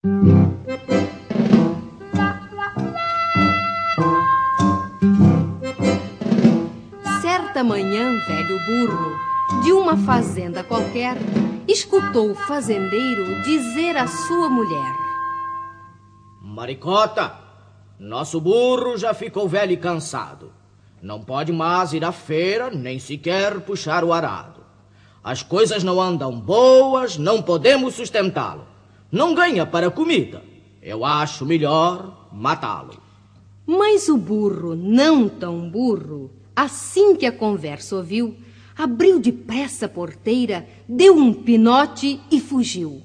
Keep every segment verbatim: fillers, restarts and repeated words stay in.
Certa manhã, velho burro, de uma fazenda qualquer, escutou o fazendeiro dizer à sua mulher: Maricota, nosso burro já ficou velho e cansado. Não pode mais ir à feira, nem sequer puxar o arado. As coisas não andam boas, não podemos sustentá-lo. Não ganha para comida. Eu acho melhor matá-lo. Mas o burro, não tão burro, assim que a conversa ouviu, abriu depressa a porteira, deu um pinote e fugiu.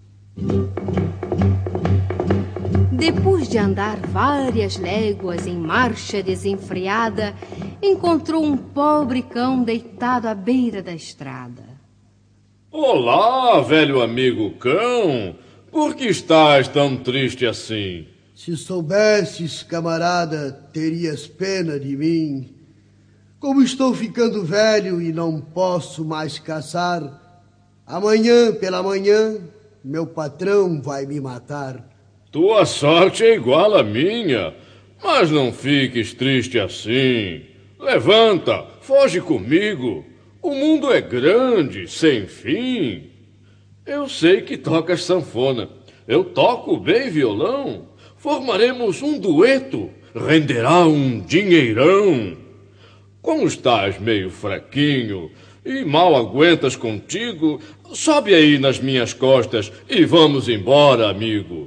Depois de andar várias léguas em marcha desenfreada, encontrou um pobre cão deitado à beira da estrada. Olá, velho amigo cão, por que estás tão triste assim? Se soubesses, camarada, terias pena de mim. Como estou ficando velho e não posso mais caçar, amanhã pela manhã meu patrão vai me matar. Tua sorte é igual à minha, mas não fiques triste assim. Levanta, foge comigo. O mundo é grande, sem fim. Eu sei que tocas sanfona, eu toco bem violão. Formaremos um dueto, renderá um dinheirão. Como estás meio fraquinho e mal aguentas contigo, sobe aí nas minhas costas e vamos embora, amigo.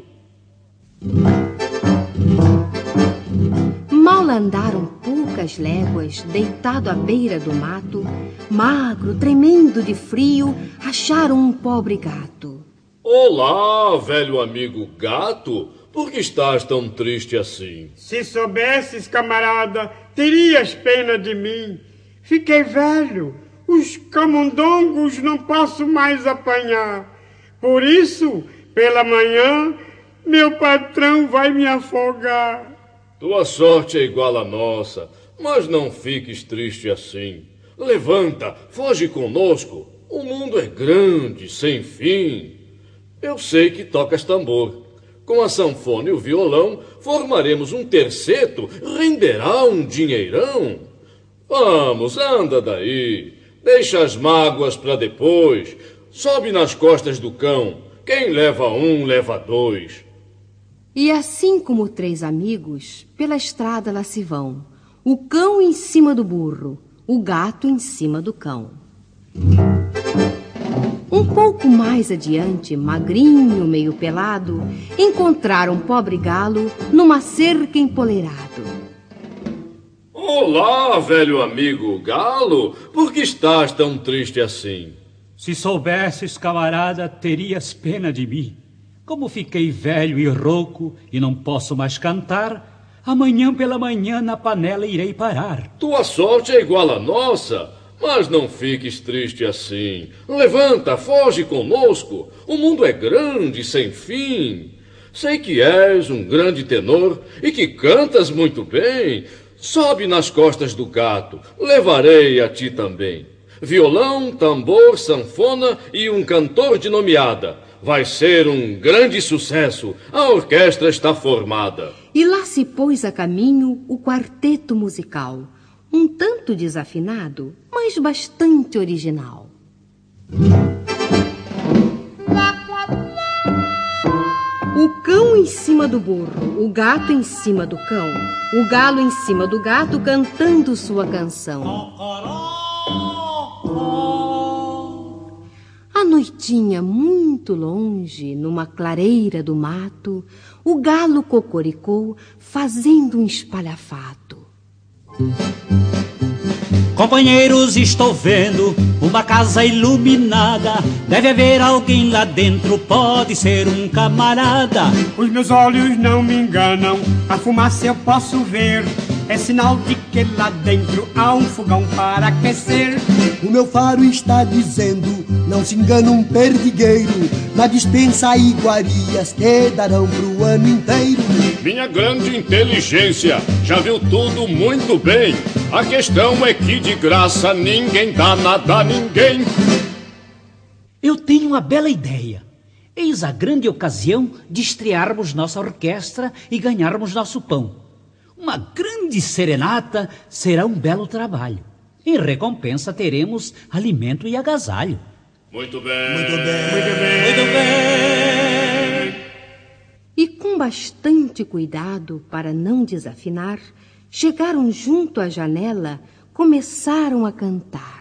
Mal andaram poucas léguas, deitado à beira do mato, magro, tremendo de frio, acharam um pobre gato. Olá, velho amigo gato, por que estás tão triste assim? Se soubesses, camarada, terias pena de mim. Fiquei velho, os camundongos não posso mais apanhar. Por isso, pela manhã, meu patrão vai me afogar. Tua sorte é igual à nossa, mas não fiques triste assim. Levanta, foge conosco. O mundo é grande, sem fim. Eu sei que tocas tambor. Com a sanfona e o violão, formaremos um terceto, renderá um dinheirão. Vamos, anda daí. Deixa as mágoas para depois. Sobe nas costas do cão. Quem leva um, leva dois. E assim como três amigos, pela estrada lá se vão, o cão em cima do burro, o gato em cima do cão. Um pouco mais adiante, magrinho, meio pelado, encontraram um pobre galo numa cerca empoleirado. Olá, velho amigo galo, por que estás tão triste assim? Se soubesses, camarada, terias pena de mim. Como fiquei velho e rouco e não posso mais cantar, amanhã pela manhã na panela irei parar. Tua sorte é igual à nossa, mas não fiques triste assim. Levanta, foge conosco. O mundo é grande, sem fim. Sei que és um grande tenor e que cantas muito bem. Sobe nas costas do gato, levarei a ti também. Violão, tambor, sanfona e um cantor de nomeada. Vai ser um grande sucesso. A orquestra está formada. E lá se pôs a caminho o quarteto musical, um tanto desafinado, mas bastante original. O cão em cima do burro, o gato em cima do cão, o galo em cima do gato cantando sua canção. À noitinha, muito longe, numa clareira do mato, o galo cocoricou, fazendo um espalhafato. Companheiros, estou vendo uma casa iluminada. Deve haver alguém lá dentro, pode ser um camarada. Os meus olhos não me enganam, a fumaça eu posso ver. É sinal de que lá dentro há um fogão para aquecer. O meu faro está dizendo, não se engana um perdigueiro. Na despensa há iguarias que darão pro ano inteiro. Minha grande inteligência já viu tudo muito bem. A questão é que de graça ninguém dá nada a ninguém. Eu tenho uma bela ideia. Eis a grande ocasião de estrearmos nossa orquestra e ganharmos nosso pão. Uma grande serenata será um belo trabalho. Em recompensa teremos alimento e agasalho. Muito bem. Muito bem. Muito bem. Muito bem. E com bastante cuidado para não desafinar, chegaram junto à janela, começaram a cantar.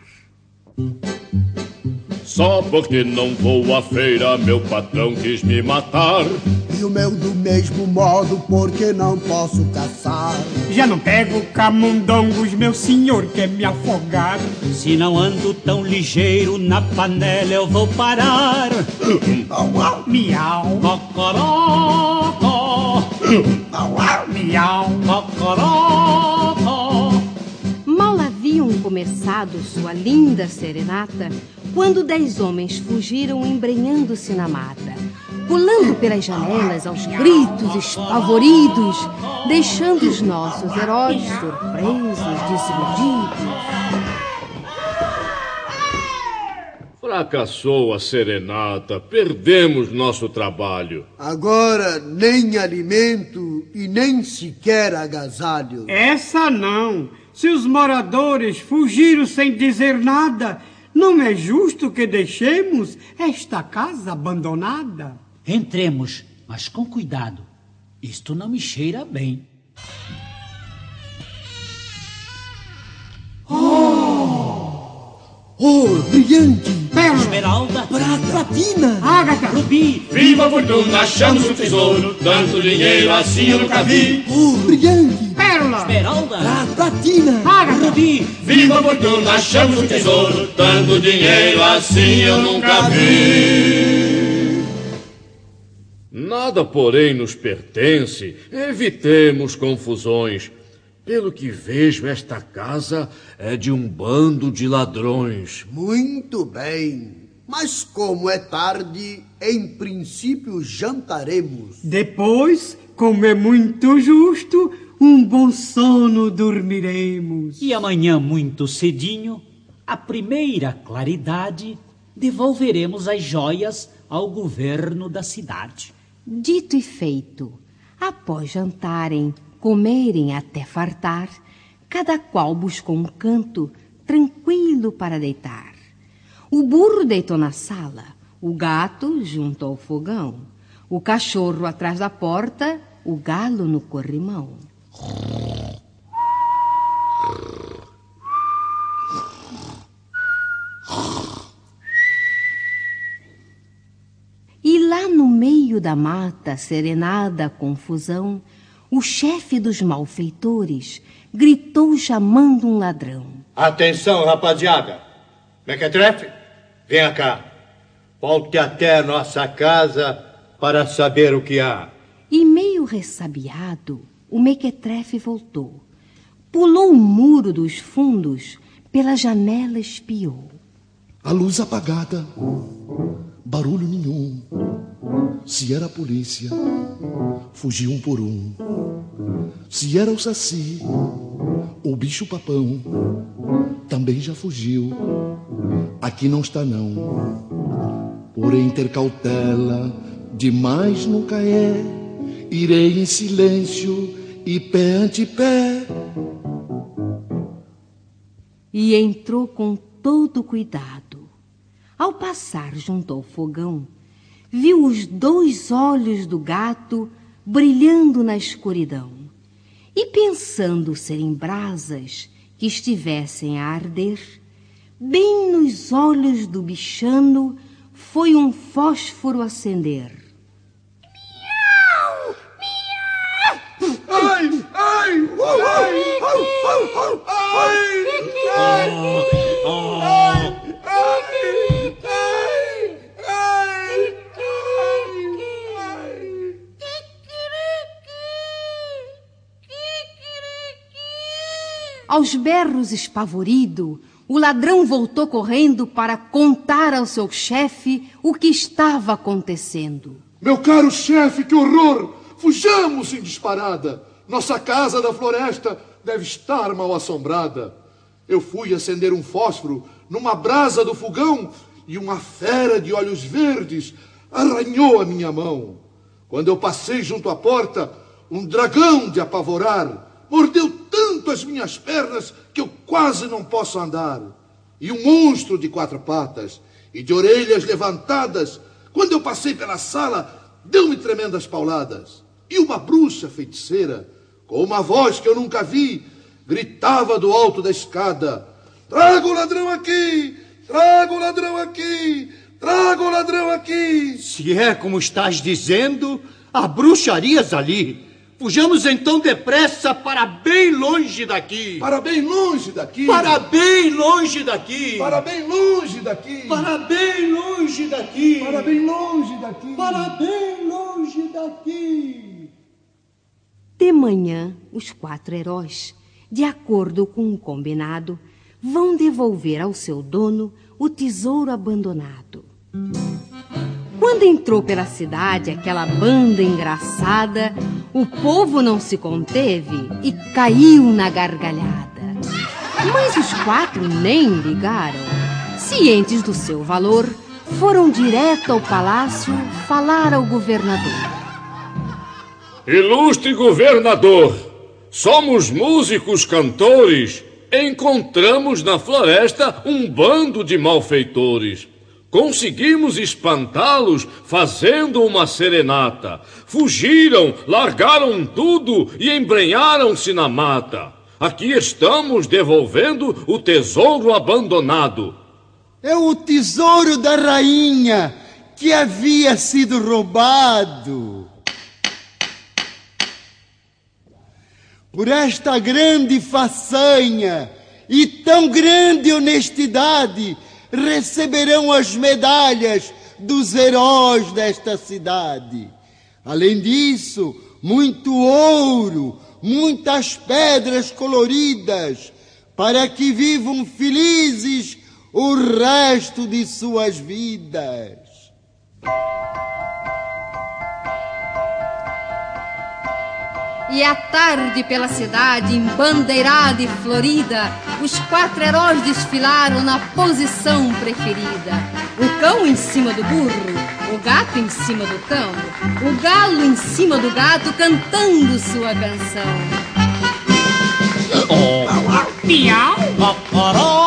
Só porque não vou à feira, meu patrão quis me matar. E o meu do mesmo modo, porque não posso caçar. Já não pego camundongos, meu senhor quer me afogar. Se não ando tão ligeiro, na panela eu vou parar. Miau, Cocorocó, miau. cocorocó. Mal haviam começado sua linda serenata, quando dez homens fugiram embrenhando-se na mata, pulando pelas janelas aos gritos espavoridos, deixando os nossos heróis surpresos, desiludidos. Fracassou a serenata, perdemos nosso trabalho. Agora nem alimento e nem sequer agasalho. Essa não. Se os moradores fugiram sem dizer nada, não é justo que deixemos esta casa abandonada. Entremos, mas com cuidado. Isto não me cheira bem. Oh, brilhante! Pérola, Esmeralda, Prata, platina! ágata, rubi, Viva a fortuna, achamos o tesouro, tanto dinheiro assim eu nunca vi. Oh, brilhante! pérola, esmeralda, Prata, platina! ágata, rubi. Viva a fortuna, achamos o tesouro, tanto dinheiro assim eu nunca vi. Nada, porém, nos pertence, evitemos confusões. Pelo que vejo, esta casa é de um bando de ladrões. Muito bem. Mas como é tarde, em princípio jantaremos. depois, como é muito justo, um bom sono dormiremos. E amanhã, muito cedinho, à primeira claridade, devolveremos as joias ao governo da cidade. Dito e feito, após jantarem, comerem até fartar, cada qual buscou um canto tranquilo para deitar. O burro deitou na sala, o gato junto ao fogão, o cachorro atrás da porta, o galo no corrimão. E lá no meio da mata, serenada a confusão, o chefe dos malfeitores gritou chamando um ladrão. Atenção, rapaziada. Mequetrefe, venha cá. Volte até a nossa casa para saber o que há. E meio ressabiado, o mequetrefe voltou. Pulou o muro dos fundos, pela janela espiou. A luz apagada, barulho nenhum. Se era a polícia, fugiu um por um. Se era o saci, o bicho papão, também já fugiu. Aqui não está não. Porém ter cautela, demais nunca é. Irei em silêncio e pé ante pé. E entrou com todo cuidado. Ao passar junto ao fogão, viu os dois olhos do gato brilhando na escuridão. E pensando serem brasas que estivessem a arder, bem nos olhos do bichano foi um fósforo acender. Ai, ai, ai, ai, Aos berros espavorido, o ladrão voltou correndo para contar ao seu chefe o que estava acontecendo. meu caro chefe, que horror! Fujamos em disparada. Nossa casa da floresta deve estar mal assombrada. Eu fui acender um fósforo numa brasa do fogão e uma fera de olhos verdes arranhou a minha mão. Quando eu passei junto à porta, um dragão de apavorar mordeu tanto as minhas pernas que eu quase não posso andar. E um monstro de quatro patas e de orelhas levantadas, quando eu passei pela sala, deu-me tremendas pauladas. E uma bruxa feiticeira, com uma voz que eu nunca vi, gritava do alto da escada: traga o ladrão aqui! Traga o ladrão aqui! Traga o ladrão aqui! Se é como estás dizendo, há bruxarias ali. Fujamos então depressa para bem longe daqui. Para bem longe daqui. Para bem longe daqui. Para bem longe daqui. Para bem longe daqui. Para bem longe daqui. Para bem longe daqui. De manhã, os quatro heróis, de acordo com um combinado, vão devolver ao seu dono o tesouro abandonado. Quando entrou pela cidade aquela banda engraçada, o povo não se conteve e caiu na gargalhada. Mas os quatro nem ligaram. Cientes do seu valor, foram direto ao palácio falar ao governador. Ilustre governador, somos músicos cantores. Encontramos na floresta um bando de malfeitores. Conseguimos espantá-los fazendo uma serenata. Fugiram, largaram tudo e embrenharam-se na mata. Aqui estamos devolvendo o tesouro abandonado. É o tesouro da rainha que havia sido roubado. Por esta grande façanha e tão grande honestidade, receberão as medalhas dos heróis desta cidade. Além disso, muito ouro, muitas pedras coloridas, para que vivam felizes o resto de suas vidas. E à tarde pela cidade, embandeirada e florida, os quatro heróis desfilaram na posição preferida. O cão em cima do burro, o gato em cima do cão, o galo em cima do gato cantando sua canção. Miau!